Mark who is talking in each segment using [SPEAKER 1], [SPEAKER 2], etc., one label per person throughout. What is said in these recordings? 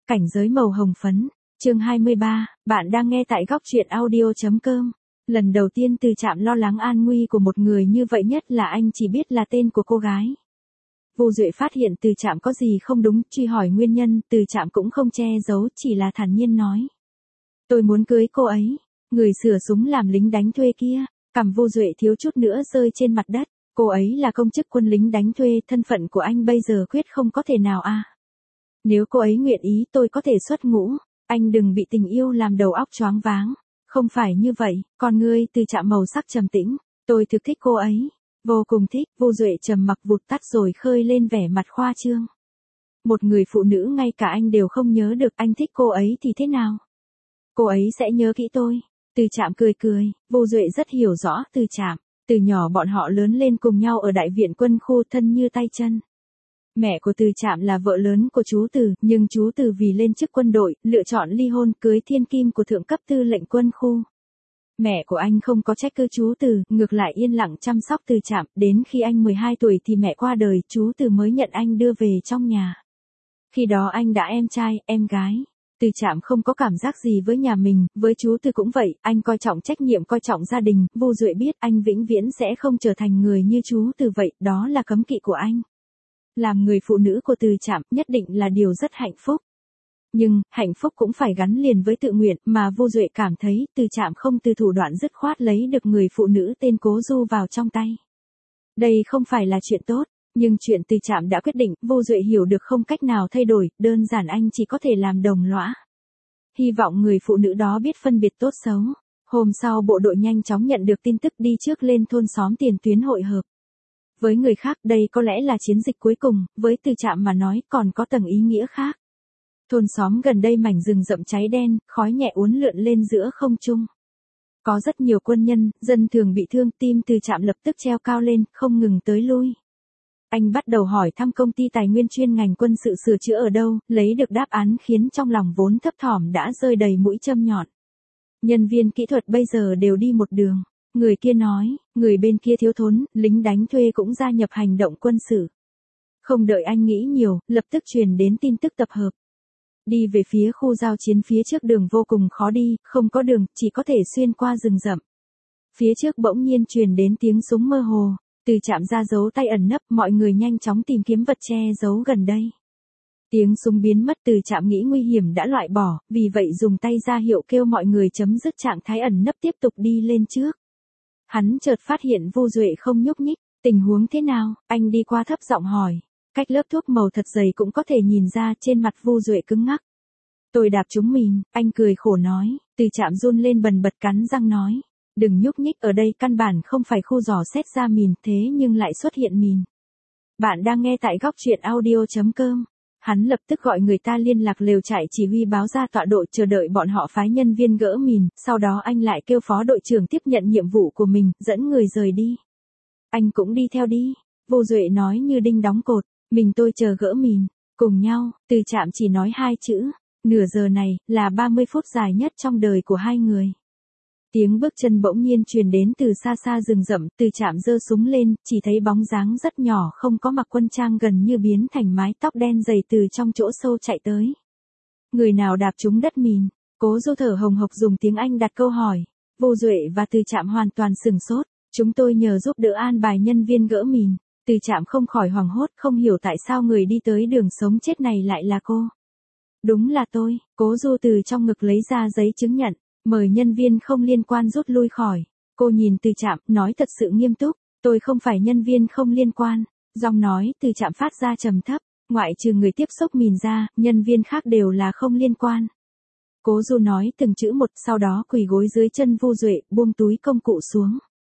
[SPEAKER 1] Cảnh giới màu hồng phấn, chương 23, bạn đang nghe tại góc truyện audio.com. Lần đầu tiên Từ Trạm lo lắng an nguy của một người như vậy, nhất là anh chỉ biết là tên của cô gái. Vu Duệ phát hiện Từ Trạm có gì không đúng, truy hỏi nguyên nhân, Từ Trạm cũng không che giấu, chỉ là thản nhiên nói. Tôi muốn cưới cô ấy, người sửa súng làm lính đánh thuê kia. Cằm Vu Duệ thiếu chút nữa rơi trên mặt đất, cô ấy là công chức quân lính đánh thuê, thân phận của anh bây giờ quyết không có thể nào à. Nếu cô ấy nguyện ý tôi có thể xuất ngũ, anh đừng bị tình yêu làm đầu óc choáng váng. Không phải như vậy, con ngươi Từ Trạm màu sắc trầm tĩnh, tôi thực thích cô ấy, vô cùng thích. Vu Duệ trầm mặc vụt tắt rồi khơi lên vẻ mặt khoa trương. Một người phụ nữ ngay cả anh đều không nhớ được, anh thích cô ấy thì thế nào? Cô ấy sẽ nhớ kỹ tôi. Từ Trạm cười cười, Vu Duệ rất hiểu rõ Từ Trạm, từ nhỏ bọn họ lớn lên cùng nhau ở đại viện quân khu, thân như tay chân. Mẹ của Từ Trạm là vợ lớn của chú Từ, nhưng chú Từ vì lên chức quân đội, lựa chọn ly hôn, cưới thiên kim của thượng cấp tư lệnh quân khu. Mẹ của anh không có trách cứ chú Từ, ngược lại yên lặng chăm sóc Từ Trạm, đến khi anh 12 tuổi thì mẹ qua đời, chú Từ mới nhận anh đưa về trong nhà. Khi đó anh đã em trai, em gái. Từ Trạm không có cảm giác gì với nhà mình, với chú Từ cũng vậy, anh coi trọng trách nhiệm, coi trọng gia đình. Vu Duệ biết anh vĩnh viễn sẽ không trở thành người như chú Từ vậy, đó là cấm kỵ của anh. Làm người phụ nữ của Từ Trạm nhất định là điều rất hạnh phúc. Nhưng, hạnh phúc cũng phải gắn liền với tự nguyện, mà Vu Duệ cảm thấy Từ Trạm không từ thủ đoạn dứt khoát lấy được người phụ nữ tên Cố Du vào trong tay. Đây không phải là chuyện tốt, nhưng chuyện Từ Trạm đã quyết định, Vu Duệ hiểu được không cách nào thay đổi, đơn giản anh chỉ có thể làm đồng lõa. Hy vọng người phụ nữ đó biết phân biệt tốt xấu. Hôm sau bộ đội nhanh chóng nhận được tin tức, đi trước lên thôn xóm tiền tuyến hội hợp. Với người khác đây có lẽ là chiến dịch cuối cùng, với Từ Trạm mà nói còn có tầng ý nghĩa khác. Thôn xóm gần đây mảnh rừng rậm cháy đen, khói nhẹ uốn lượn lên giữa không trung. Có rất nhiều quân nhân, dân thường bị thương, tim Từ Trạm lập tức treo cao lên, không ngừng tới lui. Anh bắt đầu hỏi thăm công ty tài nguyên chuyên ngành quân sự sửa chữa ở đâu, lấy được đáp án khiến trong lòng vốn thấp thỏm đã rơi đầy mũi châm nhọn. Nhân viên kỹ thuật bây giờ đều đi một đường. Người kia nói, người bên kia thiếu thốn, lính đánh thuê cũng gia nhập hành động quân sự. Không đợi anh nghĩ nhiều, lập tức truyền đến tin tức tập hợp. Đi về phía khu giao chiến, phía trước đường vô cùng khó đi, không có đường, chỉ có thể xuyên qua rừng rậm. Phía trước bỗng nhiên truyền đến tiếng súng mơ hồ, Từ Trạm ra giấu tay ẩn nấp, mọi người nhanh chóng tìm kiếm vật che giấu gần đây. Tiếng súng biến mất, Từ Trạm nghĩ nguy hiểm đã loại bỏ, vì vậy dùng tay ra hiệu kêu mọi người chấm dứt trạng thái ẩn nấp, tiếp tục đi lên trước. Hắn chợt phát hiện Vu Duệ không nhúc nhích, tình huống thế nào, anh đi qua thấp giọng hỏi. Cách lớp thuốc màu thật dày cũng có thể nhìn ra, trên mặt Vu Duệ cứng ngắc. Tôi đạp trúng mìn, anh cười khổ nói. Từ Trạm run lên bần bật cắn răng nói. Đừng nhúc nhích, ở đây căn bản không phải khu dò xét ra mìn, thế nhưng lại xuất hiện mìn. Bạn đang nghe tại góc truyện audio.com. Hắn lập tức gọi người ta liên lạc lều trại chỉ huy, báo ra tọa độ, chờ đợi bọn họ phái nhân viên gỡ mìn, sau đó anh lại kêu phó đội trưởng tiếp nhận nhiệm vụ của mình, dẫn người rời đi. Anh cũng đi theo đi, Vu Duệ nói như đinh đóng cột, mình tôi chờ gỡ mìn, cùng nhau. Từ Trạm chỉ nói hai chữ, nửa giờ này, là 30 phút dài nhất trong đời của hai người. Tiếng bước chân bỗng nhiên truyền đến từ xa xa rừng rậm, Từ Trạm giơ súng lên, chỉ thấy bóng dáng rất nhỏ không có mặc quân trang gần như biến thành mái tóc đen dày từ trong chỗ sâu chạy tới. Người nào đạp trúng đất mìn? Cố Du thở hồng hộc dùng tiếng Anh đặt câu hỏi. Vu Duệ và Từ Trạm hoàn toàn sửng sốt. Chúng tôi nhờ giúp đỡ an bài nhân viên gỡ mìn. Từ Trạm không khỏi hoảng hốt, không hiểu tại sao người đi tới đường sống chết này lại là cô. Đúng là tôi. Cố Du từ trong ngực lấy ra giấy chứng nhận, mời nhân viên không liên quan rút lui khỏi. Cô nhìn Từ Trạm, nói thật sự nghiêm túc, tôi không phải nhân viên không liên quan. Giọng nói Từ Trạm phát ra trầm thấp, ngoại trừ người tiếp xúc mìn ra, nhân viên khác đều là không liên quan. Cố Du nói từng chữ một, sau đó quỳ gối dưới chân Vu Duệ, buông túi công cụ xuống.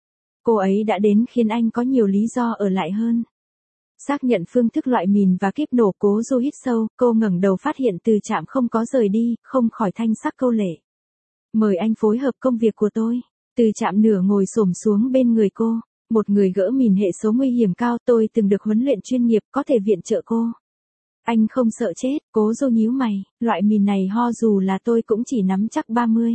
[SPEAKER 1] Cô ấy đã đến khiến anh có nhiều lý do ở lại hơn. Xác nhận phương thức loại mìn và kíp nổ, Cố Du hít sâu, cô ngẩng đầu phát hiện Từ Trạm không có rời đi, không khỏi thanh sắc câu lệ. Mời anh phối hợp công việc của tôi. Từ Trạm nửa ngồi xổm xuống bên người cô. Một người gỡ mìn hệ số nguy hiểm cao, tôi từng được huấn luyện chuyên nghiệp, có thể viện trợ cô. Anh không sợ chết? Cố Du nhíu mày, loại mìn này ho dù là tôi cũng chỉ nắm chắc 30.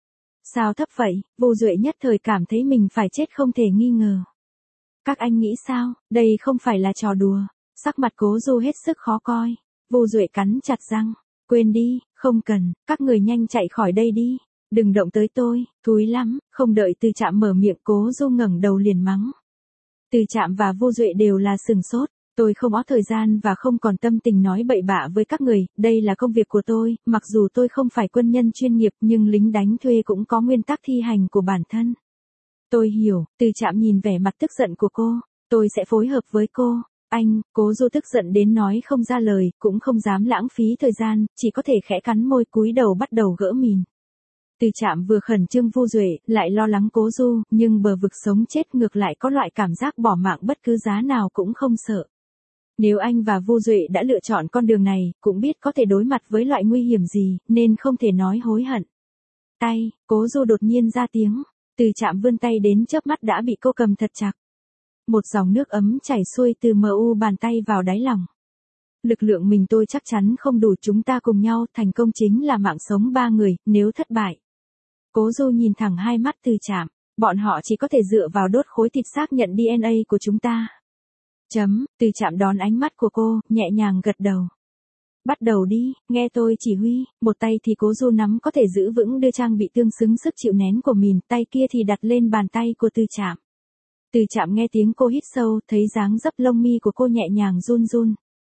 [SPEAKER 1] Sao thấp vậy? Vu Duệ nhất thời cảm thấy mình phải chết không thể nghi ngờ. Các anh nghĩ sao? Đây không phải là trò đùa. Sắc mặt Cố Du hết sức khó coi. Vu Duệ cắn chặt răng. Quên đi, không cần, các người nhanh chạy khỏi đây đi. Đừng động tới tôi, thúi lắm, không đợi Từ Trạm mở miệng Cố Du ngẩng đầu liền mắng. Từ Trạm và Vu Duệ đều là sừng sốt. Tôi không có thời gian và không còn tâm tình nói bậy bạ với các người, đây là công việc của tôi, mặc dù tôi không phải quân nhân chuyên nghiệp nhưng lính đánh thuê cũng có nguyên tắc thi hành của bản thân. Tôi hiểu, Từ Trạm nhìn vẻ mặt tức giận của cô, tôi sẽ phối hợp với cô. Anh, Cố Du tức giận đến nói không ra lời, cũng không dám lãng phí thời gian, chỉ có thể khẽ cắn môi cúi đầu bắt đầu gỡ mìn. Từ Trạm vừa khẩn trương Vu Duệ, lại lo lắng Cố Du, nhưng bờ vực sống chết ngược lại có loại cảm giác bỏ mạng bất cứ giá nào cũng không sợ. Nếu anh và Vu Duệ đã lựa chọn con đường này, cũng biết có thể đối mặt với loại nguy hiểm gì, nên không thể nói hối hận. Tay, Cố Du đột nhiên ra tiếng, Từ Trạm vươn tay đến chớp mắt đã bị cô cầm thật chặt. Một dòng nước ấm chảy xuôi từ mu bàn tay vào đáy lòng. Lực lượng mình tôi chắc chắn không đủ, chúng ta cùng nhau, thành công chính là mạng sống 3 người, nếu thất bại. Cố Du nhìn thẳng hai mắt Từ Trạm, bọn họ chỉ có thể dựa vào đốt khối thịt xác nhận DNA của chúng ta. Từ Trạm đón ánh mắt của cô, nhẹ nhàng gật đầu. Bắt đầu đi, nghe tôi chỉ huy, một tay thì Cố Du nắm có thể giữ vững đưa trang bị tương xứng sức chịu nén của mình, tay kia thì đặt lên bàn tay của Từ Trạm. Từ Trạm nghe tiếng cô hít sâu, thấy dáng dấp lông mi của cô nhẹ nhàng run run.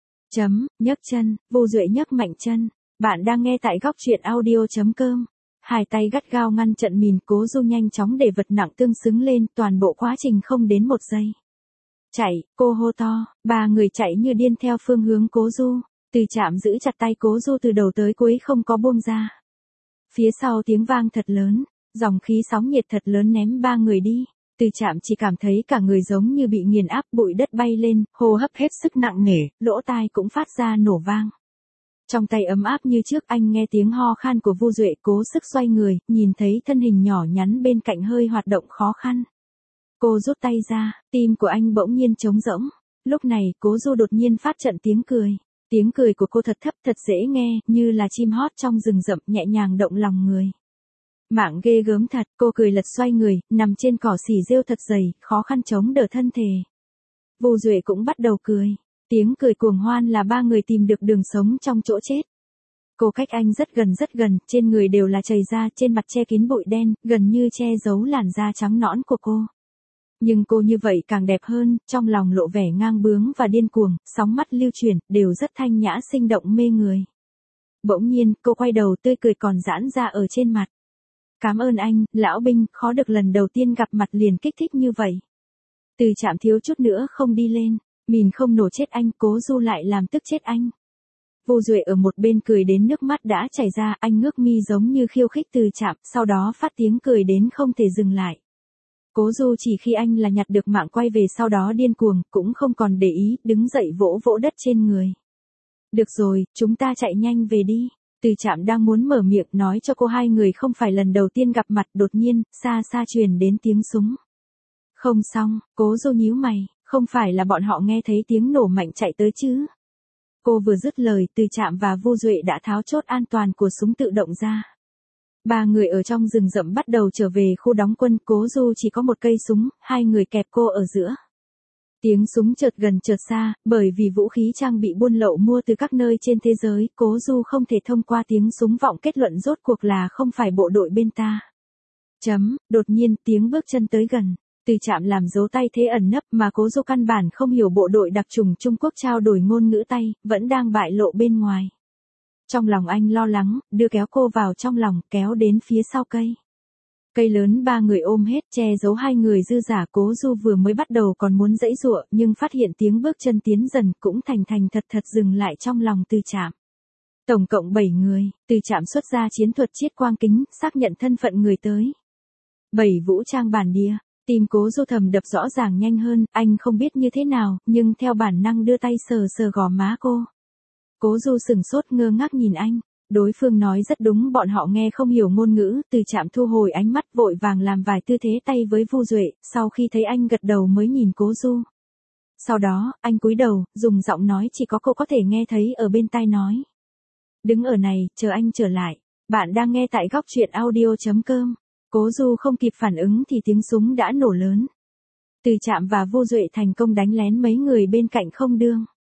[SPEAKER 1] Nhấc chân, Vu Duệ nhấc mạnh chân. Bạn đang nghe tại góc truyện audio.com. Hai tay gắt gao ngăn trận mìn, Cố Du nhanh chóng để vật nặng tương xứng lên, toàn bộ quá trình không đến 1 giây. Chạy, cô hô to, 3 người chạy như điên theo phương hướng Cố Du. Từ Trạm giữ chặt tay Cố Du từ đầu tới cuối không có buông ra. Phía sau tiếng vang thật lớn, dòng khí sóng nhiệt thật lớn ném 3 người đi. Từ Trạm chỉ cảm thấy cả người giống như bị nghiền áp, bụi đất bay lên, hô hấp hết sức nặng nề, lỗ tai cũng phát ra nổ vang. Trong tay ấm áp như trước, anh nghe tiếng ho khan của Vu Duệ, cố sức xoay người, nhìn thấy thân hình nhỏ nhắn bên cạnh hơi hoạt động khó khăn. Cô rút tay ra, tim của anh bỗng nhiên trống rỗng. Lúc này, Cố Du đột nhiên phát trận tiếng cười. Tiếng cười của cô thật thấp, thật dễ nghe, như là chim hót trong rừng rậm, nhẹ nhàng động lòng người. Mạng ghê gớm thật, cô cười lật xoay người, nằm trên cỏ xỉ rêu thật dày, khó khăn chống đỡ thân thể. Vu Duệ cũng bắt đầu cười. Tiếng cười cuồng hoan là 3 người tìm được đường sống trong chỗ chết. Cô cách anh rất gần, trên người đều là chày da, trên mặt che kín bụi đen, gần như che giấu làn da trắng nõn của cô. Nhưng cô như vậy càng đẹp hơn, trong lòng lộ vẻ ngang bướng và điên cuồng, sóng mắt lưu chuyển, đều rất thanh nhã sinh động mê người. Bỗng nhiên, cô quay đầu tươi cười còn giãn ra ở trên mặt. Cảm ơn anh, lão binh, khó được lần đầu tiên gặp mặt liền kích thích như vậy. Từ Trạm thiếu chút nữa không đi lên, mìn không nổ chết anh, Cố Du lại làm tức chết anh. Vu Duệ ở một bên cười đến nước mắt đã chảy ra, anh ngước mi giống như khiêu khích Từ Trạm, sau đó phát tiếng cười đến không thể dừng lại. Cố Du chỉ khi anh là nhặt được mạng quay về, sau đó điên cuồng, cũng không còn để ý, đứng dậy vỗ vỗ đất trên người. Được rồi, chúng ta chạy nhanh về đi. Từ Trạm đang muốn mở miệng nói cho cô hai người không phải lần đầu tiên gặp mặt, đột nhiên, xa xa truyền đến tiếng súng. Không xong, Cố Du nhíu mày, không phải là bọn họ nghe thấy tiếng nổ mạnh chạy tới chứ? Cô vừa dứt lời, Từ Trạm và Vu Duệ đã tháo chốt an toàn của súng tự động ra. 3 người ở trong rừng rậm bắt đầu trở về khu đóng quân, Cố Du chỉ có một cây súng, 2 người kẹp cô ở giữa. Tiếng súng chợt gần chợt xa, bởi vì vũ khí trang bị buôn lậu mua từ các nơi trên thế giới, Cố Du không thể thông qua tiếng súng vọng kết luận rốt cuộc là không phải bộ đội bên ta. Đột nhiên, tiếng bước chân tới gần. Từ Trạm làm dấu tay thế ẩn nấp mà Cố Du căn bản không hiểu bộ đội đặc chủng Trung Quốc trao đổi ngôn ngữ tay, vẫn đang bại lộ bên ngoài. Trong lòng anh lo lắng, đưa kéo cô vào trong lòng, kéo đến phía sau cây. Cây lớn 3 người ôm hết, che giấu 2 người dư giả. Cố Du vừa mới bắt đầu còn muốn giãy giụa, nhưng phát hiện tiếng bước chân tiến dần, cũng thành thật dừng lại trong lòng Từ Trạm. Tổng cộng 7 người, Từ Trạm xuất ra chiến thuật chiết quang kính, xác nhận thân phận người tới. 7 vũ trang bản địa. Tim Cố Du thầm đập rõ ràng nhanh hơn, anh không biết như thế nào, nhưng theo bản năng đưa tay sờ sờ gò má cô. Cố Du sửng sốt ngơ ngác nhìn anh, đối phương nói rất đúng, bọn họ nghe không hiểu ngôn ngữ. Từ Trạm thu hồi ánh mắt, vội vàng làm vài tư thế tay với Vu Duệ, sau khi thấy anh gật đầu mới nhìn Cố Du. Sau đó, anh cúi đầu, dùng giọng nói chỉ có cô có thể nghe thấy ở bên tai nói. Đứng ở này, chờ anh trở lại. Bạn đang nghe tại góc truyện audio.com. Cố Du không kịp phản ứng thì tiếng súng đã nổ lớn. Từ Trạm và Vu Duệ thành công đánh lén mấy người bên cạnh không đương.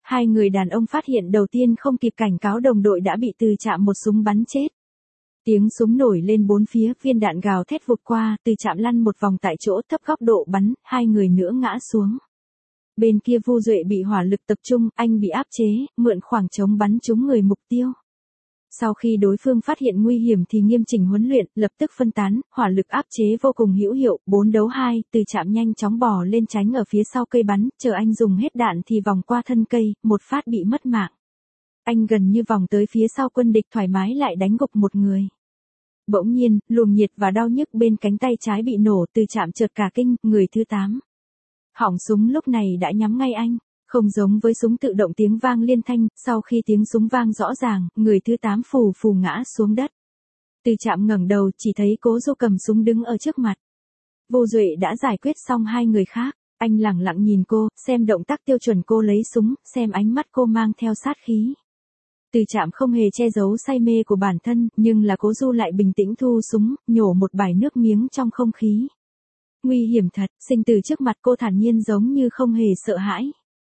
[SPEAKER 1] Hai người đàn ông phát hiện đầu tiên không kịp cảnh cáo đồng đội đã bị Từ Trạm một súng bắn chết. Tiếng súng nổi lên bốn phía, viên đạn gào thét vụt qua, Từ Trạm lăn một vòng tại chỗ, thấp góc độ bắn, hai người nữa ngã xuống. Bên kia Vu Duệ bị hỏa lực tập trung, anh bị áp chế, mượn khoảng trống bắn trúng người mục tiêu. Sau khi đối phương phát hiện nguy hiểm thì nghiêm chỉnh huấn luyện, lập tức phân tán, hỏa lực áp chế vô cùng hữu hiệu, 4 đấu 2, Từ Trạm nhanh chóng bò lên tránh ở phía sau cây bắn, chờ anh dùng hết đạn thì vòng qua thân cây, một phát bị mất mạng. Anh gần như vòng tới phía sau quân địch thoải mái lại đánh gục một người. Bỗng nhiên, luồng nhiệt và đau nhức bên cánh tay trái bị nổ, Từ Trạm chợt cả kinh, người thứ 8. Họng súng lúc này đã nhắm ngay anh. Không giống với súng tự động tiếng vang liên thanh, sau khi tiếng súng vang rõ ràng, người thứ 8 phù phù ngã xuống đất. Từ Trạm ngẩng đầu chỉ thấy Cố Du cầm súng đứng ở trước mặt. Vô Duệ đã giải quyết xong hai người khác, anh lẳng lặng nhìn cô, xem động tác tiêu chuẩn cô lấy súng, xem ánh mắt cô mang theo sát khí. Từ Trạm không hề che giấu say mê của bản thân, nhưng là Cố Du lại bình tĩnh thu súng, nhổ một bãi nước miếng trong không khí. Nguy hiểm thật, sinh tử trước mặt cô thản nhiên giống như không hề sợ hãi.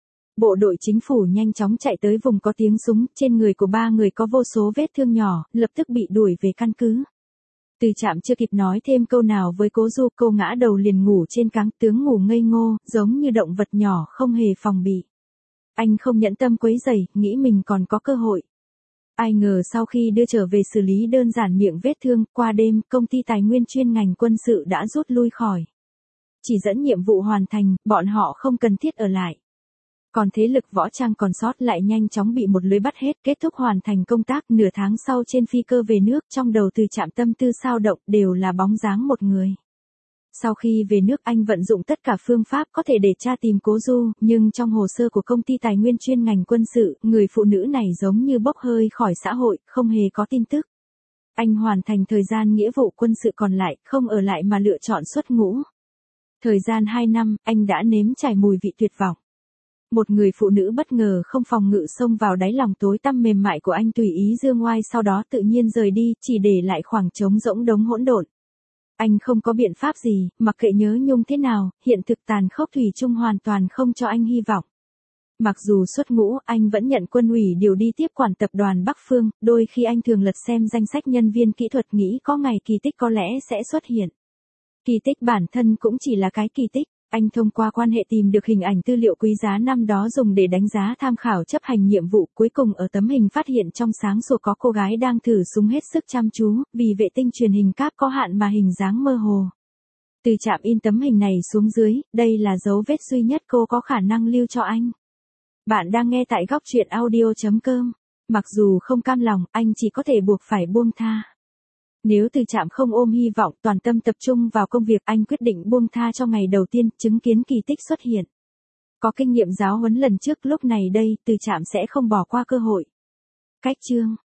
[SPEAKER 1] Bộ đội chính phủ nhanh chóng chạy tới vùng có tiếng súng, trên người của ba người có vô số vết thương nhỏ, lập tức bị đuổi về căn cứ. Từ Trạm chưa kịp nói thêm câu nào với Cố Du, cô ngã đầu liền ngủ trên cáng, tướng ngủ ngây ngô, giống như động vật nhỏ không hề phòng bị. Anh không nhẫn tâm quấy rầy, nghĩ mình còn có cơ hội. Ai ngờ sau khi đưa trở về xử lý đơn giản miệng vết thương, qua đêm, công ty tài nguyên chuyên ngành quân sự đã rút lui khỏi. Chỉ dẫn nhiệm vụ hoàn thành, bọn họ không cần thiết ở lại. Còn thế lực võ trang còn sót lại nhanh chóng bị một lưới bắt hết, kết thúc hoàn thành công tác. Nửa tháng sau trên phi cơ về nước, trong đầu Từ Trạm tâm tư sao động, đều là bóng dáng một người. Sau khi về nước anh vận dụng tất cả phương pháp có thể để tra tìm Cố Du, nhưng trong hồ sơ của công ty tài nguyên chuyên ngành quân sự, người phụ nữ này giống như bốc hơi khỏi xã hội, không hề có tin tức. Anh hoàn thành thời gian nghĩa vụ quân sự còn lại, không ở lại mà lựa chọn xuất ngũ. Thời gian 2 năm, anh đã nếm trải mùi vị tuyệt vọng. Một người phụ nữ bất ngờ không phòng ngự xông vào đáy lòng tối tăm mềm mại của anh, tùy ý giương oai, sau đó tự nhiên rời đi, chỉ để lại khoảng trống rỗng đống hỗn độn. Anh không có biện pháp gì, mặc kệ nhớ nhung thế nào, hiện thực tàn khốc thủy chung hoàn toàn không cho anh hy vọng. Mặc dù xuất ngũ, anh vẫn nhận quân ủy điều đi tiếp quản tập đoàn Bắc Phương, đôi khi anh thường lật xem danh sách nhân viên kỹ thuật nghĩ có ngày kỳ tích có lẽ sẽ xuất hiện. Kỳ tích bản thân cũng chỉ là cái kỳ tích. Anh thông qua quan hệ tìm được hình ảnh tư liệu quý giá năm đó dùng để đánh giá tham khảo chấp hành nhiệm vụ, cuối cùng ở tấm hình phát hiện trong sáng sủa có cô gái đang thử súng hết sức chăm chú, vì vệ tinh truyền hình cáp có hạn mà hình dáng mơ hồ. Từ Trạm in tấm hình này xuống dưới, đây là dấu vết duy nhất cô có khả năng lưu cho anh. Bạn đang nghe tại góc truyện audio.com. Mặc dù không cam lòng, anh chỉ có thể buộc phải buông tha. Nếu Từ Trạm không ôm hy vọng, toàn tâm tập trung vào công việc, anh quyết định buông tha cho ngày đầu tiên, chứng kiến kỳ tích xuất hiện. Có kinh nghiệm giáo huấn lần trước, lúc này đây, Từ Trạm sẽ không bỏ qua cơ hội. Cách chương